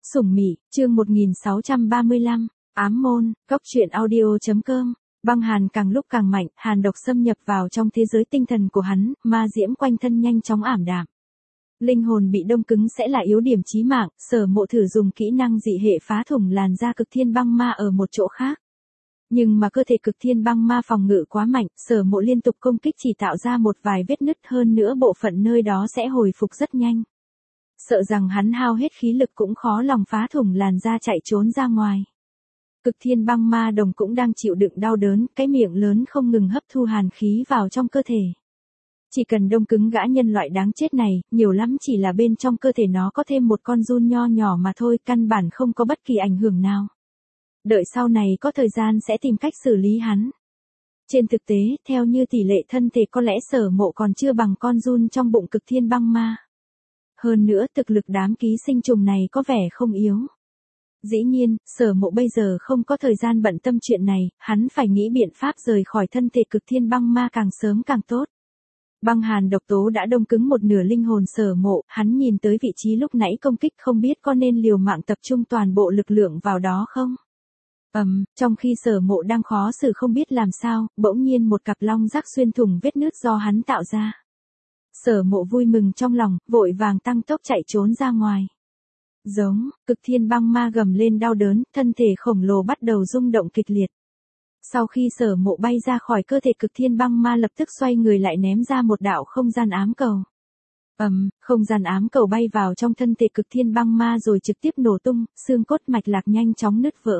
Sủng Mị, chương 1635, ám môn, góc truyện audio.com. Băng hàn càng lúc càng mạnh, hàn độc xâm nhập vào trong thế giới tinh thần của hắn, ma diễm quanh thân nhanh chóng ảm đạm. Linh hồn bị đông cứng sẽ là yếu điểm chí mạng, Sở Mộ thử dùng kỹ năng dị hệ phá thủng làn da cực thiên băng ma ở một chỗ khác. Nhưng mà cơ thể cực thiên băng ma phòng ngự quá mạnh, Sở Mộ liên tục công kích chỉ tạo ra một vài vết nứt, hơn nữa bộ phận nơi đó sẽ hồi phục rất nhanh. Sợ rằng hắn hao hết khí lực cũng khó lòng phá thủng làn da chạy trốn ra ngoài. Cực thiên băng ma đồng cũng đang chịu đựng đau đớn, cái miệng lớn không ngừng hấp thu hàn khí vào trong cơ thể. Chỉ cần đông cứng gã nhân loại đáng chết này, nhiều lắm chỉ là bên trong cơ thể nó có thêm một con giun nho nhỏ mà thôi, căn bản không có bất kỳ ảnh hưởng nào. Đợi sau này có thời gian sẽ tìm cách xử lý hắn. Trên thực tế, theo như tỷ lệ thân thể có lẽ Sở Mộ còn chưa bằng con giun trong bụng cực thiên băng ma. Hơn nữa thực lực đám ký sinh trùng này có vẻ không yếu. Dĩ nhiên, Sở Mộ bây giờ không có thời gian bận tâm chuyện này, hắn phải nghĩ biện pháp rời khỏi thân thể cực thiên băng ma càng sớm càng tốt. Băng hàn độc tố đã đông cứng một nửa linh hồn Sở Mộ, hắn nhìn tới vị trí lúc nãy công kích không biết có nên liều mạng tập trung toàn bộ lực lượng vào đó không? Trong khi Sở Mộ đang khó xử không biết làm sao, bỗng nhiên một cặp long rắc xuyên thủng vết nứt do hắn tạo ra. Sở Mộ vui mừng trong lòng, vội vàng tăng tốc chạy trốn ra ngoài. Giống, cực thiên băng ma gầm lên đau đớn, thân thể khổng lồ bắt đầu rung động kịch liệt. Sau khi Sở Mộ bay ra khỏi cơ thể cực thiên băng ma lập tức xoay người lại ném ra một đạo không gian ám cầu. Không gian ám cầu bay vào trong thân thể cực thiên băng ma rồi trực tiếp nổ tung, xương cốt mạch lạc nhanh chóng nứt vỡ.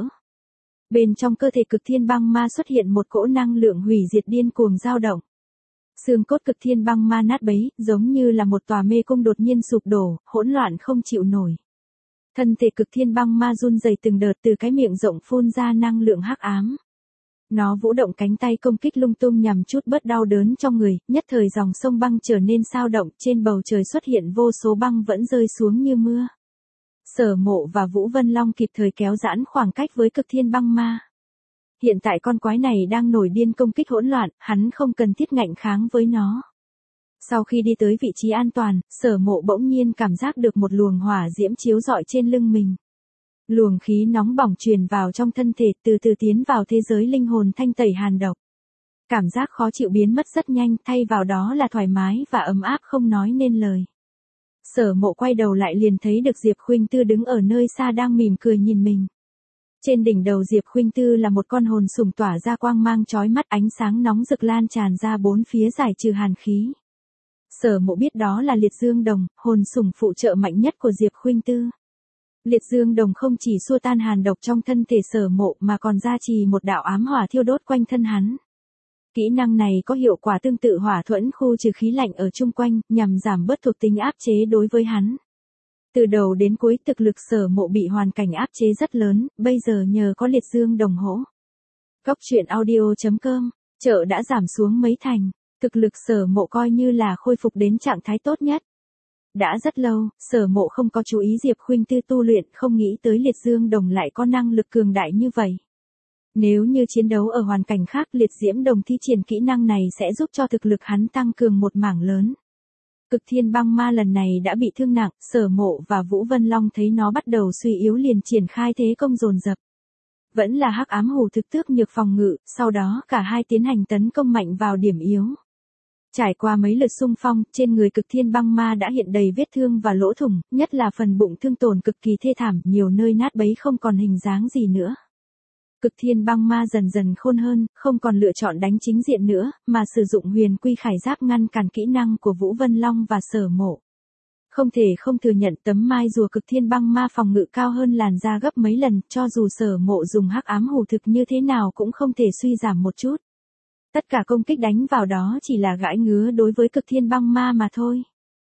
Bên trong cơ thể cực thiên băng ma xuất hiện một cỗ năng lượng hủy diệt điên cuồng dao động. Xương cốt cực thiên băng ma nát bấy, giống như là một tòa mê cung đột nhiên sụp đổ, hỗn loạn không chịu nổi. Thân thể cực thiên băng ma run rẩy từng đợt từ cái miệng rộng phun ra năng lượng hắc ám. Nó vũ động cánh tay công kích lung tung nhằm chút bớt đau đớn trong người, nhất thời dòng sông băng trở nên sao động, trên bầu trời xuất hiện vô số băng vẫn rơi xuống như mưa. Sở Mộ và Vũ Vân Long kịp thời kéo giãn khoảng cách với cực thiên băng ma. Hiện tại con quái này đang nổi điên công kích hỗn loạn, hắn không cần thiết ngạnh kháng với nó. Sau khi đi tới vị trí an toàn, Sở Mộ bỗng nhiên cảm giác được một luồng hỏa diễm chiếu rọi trên lưng mình. Luồng khí nóng bỏng truyền vào trong thân thể, từ từ tiến vào thế giới linh hồn thanh tẩy hàn độc. Cảm giác khó chịu biến mất rất nhanh, thay vào đó là thoải mái và ấm áp không nói nên lời. Sở Mộ quay đầu lại liền thấy được Diệp Khuynh Tư đứng ở nơi xa đang mỉm cười nhìn mình. Trên đỉnh đầu Diệp Khuynh Tư là một con hồn sủng tỏa ra quang mang chói mắt, ánh sáng nóng rực lan tràn ra bốn phía giải trừ hàn khí. Sở Mộ biết đó là Liệt Dương Đồng, hồn sủng phụ trợ mạnh nhất của Diệp Khuynh Tư. Liệt Dương Đồng không chỉ xua tan hàn độc trong thân thể Sở Mộ mà còn gia trì một đạo ám hỏa thiêu đốt quanh thân hắn. Kỹ năng này có hiệu quả tương tự hỏa thuẫn khu trừ khí lạnh ở chung quanh, nhằm giảm bớt thuộc tính áp chế đối với hắn. Từ đầu đến cuối thực lực Sở Mộ bị hoàn cảnh áp chế rất lớn, bây giờ nhờ có Liệt Dương Đồng hỗ. Góc truyện audio.com, chợ đã giảm xuống mấy thành, thực lực Sở Mộ coi như là khôi phục đến trạng thái tốt nhất. Đã rất lâu, Sở Mộ không có chú ý Diệp Khuynh Tư tu luyện, không nghĩ tới Liệt Dương Đồng lại có năng lực cường đại như vậy. Nếu như chiến đấu ở hoàn cảnh khác, Liệt Diễm Đồng thi triển kỹ năng này sẽ giúp cho thực lực hắn tăng cường một mảng lớn. Cực thiên băng ma lần này đã bị thương nặng, Sở Mộ và Vũ Vân Long thấy nó bắt đầu suy yếu liền triển khai thế công dồn dập. Vẫn là hắc ám hủ thực tước nhược phòng ngự, sau đó cả hai tiến hành tấn công mạnh vào điểm yếu. Trải qua mấy lượt xung phong, trên người cực thiên băng ma đã hiện đầy vết thương và lỗ thủng, nhất là phần bụng thương tổn cực kỳ thê thảm, nhiều nơi nát bấy không còn hình dáng gì nữa. Cực thiên băng ma dần dần khôn hơn, không còn lựa chọn đánh chính diện nữa, mà sử dụng huyền quy khải giáp ngăn cản kỹ năng của Vũ Vân Long và Sở Mộ. Không thể không thừa nhận tấm mai rùa cực thiên băng ma phòng ngự cao hơn làn da gấp mấy lần, cho dù Sở Mộ dùng hắc ám hủ thực như thế nào cũng không thể suy giảm một chút. Tất cả công kích đánh vào đó chỉ là gãi ngứa đối với cực thiên băng ma mà thôi.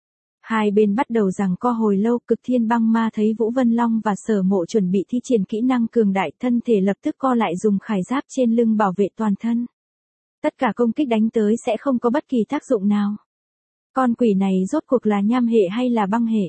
Hai bên bắt đầu giằng co hồi lâu, cực thiên băng ma thấy Vũ Vân Long và Sở Mộ chuẩn bị thi triển kỹ năng cường đại, thân thể lập tức co lại dùng khải giáp trên lưng bảo vệ toàn thân. Tất cả công kích đánh tới sẽ không có bất kỳ tác dụng nào. Con quỷ này rốt cuộc là nham hệ hay là băng hệ?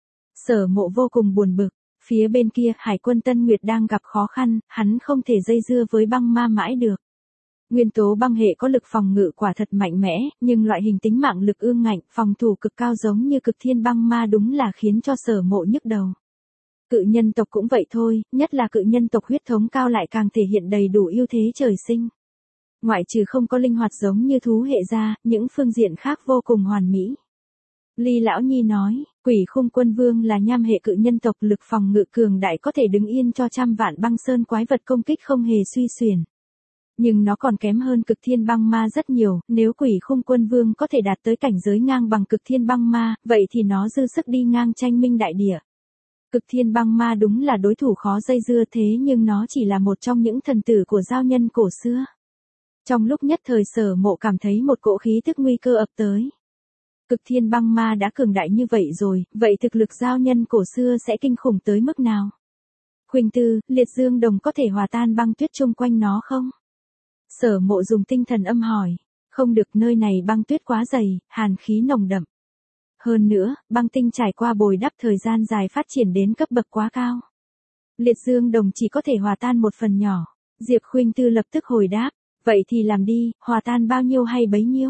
Sở Mộ vô cùng buồn bực, phía bên kia Hải quân Tân Nguyệt đang gặp khó khăn, hắn không thể dây dưa với băng ma mãi được. Nguyên tố băng hệ có lực phòng ngự quả thật mạnh mẽ, nhưng loại hình tính mạng lực ương ngạnh, phòng thủ cực cao giống như cực thiên băng ma đúng là khiến cho Sở Mộ nhức đầu. Cự nhân tộc cũng vậy thôi, nhất là cự nhân tộc huyết thống cao lại càng thể hiện đầy đủ ưu thế trời sinh. Ngoại trừ không có linh hoạt giống như thú hệ ra, những phương diện khác vô cùng hoàn mỹ. Ly Lão Nhi nói, Quỷ Khung Quân Vương là nham hệ cự nhân tộc, lực phòng ngự cường đại có thể đứng yên cho trăm vạn băng sơn quái vật công kích không hề suy xuyển. Nhưng nó còn kém hơn cực thiên băng ma rất nhiều, nếu Quỷ Khung Quân Vương có thể đạt tới cảnh giới ngang bằng cực thiên băng ma, vậy thì nó dư sức đi ngang tranh minh đại địa. Cực thiên băng ma đúng là đối thủ khó dây dưa, thế nhưng nó chỉ là một trong những thần tử của giao nhân cổ xưa. Trong lúc nhất thời Sở Mộ cảm thấy một cỗ khí tức nguy cơ ập tới. Cực thiên băng ma đã cường đại như vậy rồi, vậy thực lực giao nhân cổ xưa sẽ kinh khủng tới mức nào? Khuynh Tư, liệt dương đồng có thể hòa tan băng tuyết chung quanh nó không? Sở Mộ dùng tinh thần âm hỏi. Không được, nơi này băng tuyết quá dày, hàn khí nồng đậm. Hơn nữa, băng tinh trải qua bồi đắp thời gian dài phát triển đến cấp bậc quá cao. Liệt dương đồng chỉ có thể hòa tan một phần nhỏ. Diệp Khuynh Tư lập tức hồi đáp. Vậy thì làm đi, hòa tan bao nhiêu hay bấy nhiêu?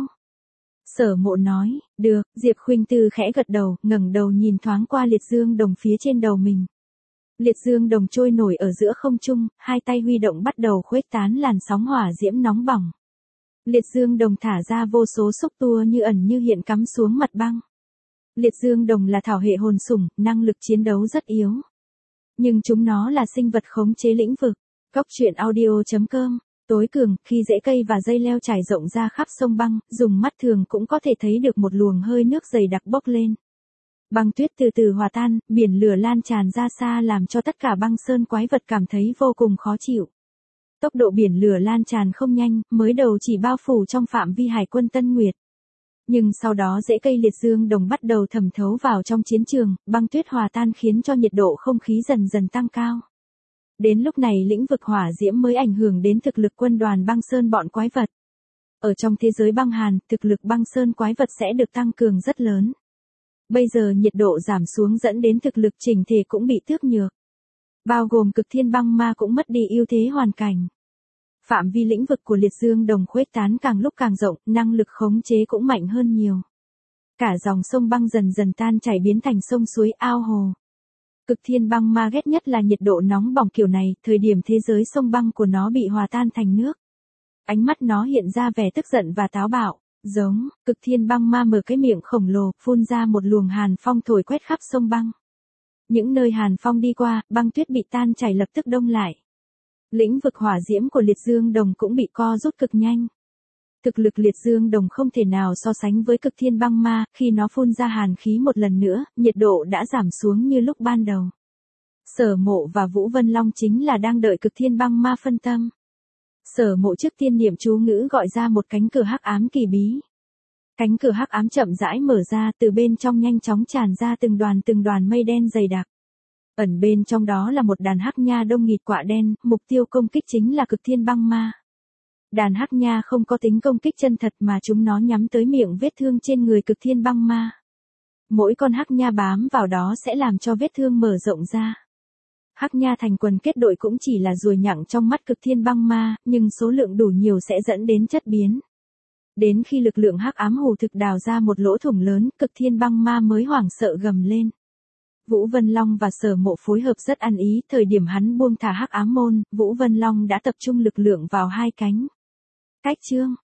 Sở Mộ nói, được. Diệp Khuynh Tư khẽ gật đầu, ngẩng đầu nhìn thoáng qua liệt dương đồng phía trên đầu mình. Liệt dương đồng trôi nổi ở giữa không trung, hai tay huy động bắt đầu khuếch tán làn sóng hỏa diễm nóng bỏng. Liệt dương đồng thả ra vô số xúc tua như ẩn như hiện cắm xuống mặt băng. Liệt dương đồng là thảo hệ hồn sủng, năng lực chiến đấu rất yếu. Nhưng chúng nó là sinh vật khống chế lĩnh vực. Cóc truyện audio.com. Tối cường, khi rễ cây và dây leo trải rộng ra khắp sông băng, dùng mắt thường cũng có thể thấy được một luồng hơi nước dày đặc bốc lên. Băng tuyết từ từ hòa tan, biển lửa lan tràn ra xa làm cho tất cả băng sơn quái vật cảm thấy vô cùng khó chịu. Tốc độ biển lửa lan tràn không nhanh, mới đầu chỉ bao phủ trong phạm vi hải quân Tân Nguyệt. Nhưng sau đó rễ cây liệt dương đồng bắt đầu thẩm thấu vào trong chiến trường, băng tuyết hòa tan khiến cho nhiệt độ không khí dần dần tăng cao. Đến lúc này lĩnh vực hỏa diễm mới ảnh hưởng đến thực lực quân đoàn băng sơn bọn quái vật. Ở trong thế giới băng hàn, thực lực băng sơn quái vật sẽ được tăng cường rất lớn. Bây giờ nhiệt độ giảm xuống dẫn đến thực lực chỉnh thể cũng bị tước nhược. Bao gồm cực thiên băng ma cũng mất đi ưu thế hoàn cảnh. Phạm vi lĩnh vực của liệt dương đồng khuếch tán càng lúc càng rộng, năng lực khống chế cũng mạnh hơn nhiều. Cả dòng sông băng dần dần tan chảy biến thành sông suối ao hồ. Cực thiên băng ma ghét nhất là nhiệt độ nóng bỏng kiểu này, thời điểm thế giới sông băng của nó bị hòa tan thành nước. Ánh mắt nó hiện ra vẻ tức giận và táo bạo. Giống, cực thiên băng ma mở cái miệng khổng lồ, phun ra một luồng hàn phong thổi quét khắp sông băng. Những nơi hàn phong đi qua, băng tuyết bị tan chảy lập tức đông lại. Lĩnh vực hỏa diễm của liệt dương đồng cũng bị co rút cực nhanh. Thực lực liệt dương đồng không thể nào so sánh với cực thiên băng ma, khi nó phun ra hàn khí một lần nữa, nhiệt độ đã giảm xuống như lúc ban đầu. Sở Mộ và Vũ Vân Long chính là đang đợi cực thiên băng ma phân tâm. Sở Mộ trước tiên niệm chú ngữ gọi ra một cánh cửa hắc ám kỳ bí. Cánh cửa hắc ám chậm rãi mở ra, từ bên trong nhanh chóng tràn ra từng đoàn mây đen dày đặc. Ẩn bên trong đó là một đàn hắc nha đông nghịt quạ đen, mục tiêu công kích chính là cực thiên băng ma. Đàn hắc nha không có tính công kích chân thật mà chúng nó nhắm tới miệng vết thương trên người cực thiên băng ma. Mỗi con hắc nha bám vào đó sẽ làm cho vết thương mở rộng ra. Hắc nha thành quần kết đội cũng chỉ là ruồi nhặng trong mắt cực thiên băng ma, nhưng số lượng đủ nhiều sẽ dẫn đến chất biến. Đến khi lực lượng hắc ám hù thực đào ra một lỗ thủng lớn, cực thiên băng ma mới hoảng sợ gầm lên. Vũ Vân Long và Sở Mộ phối hợp rất ăn ý, thời điểm hắn buông thả hắc ám môn, Vũ Vân Long đã tập trung lực lượng vào hai cánh. Cách chương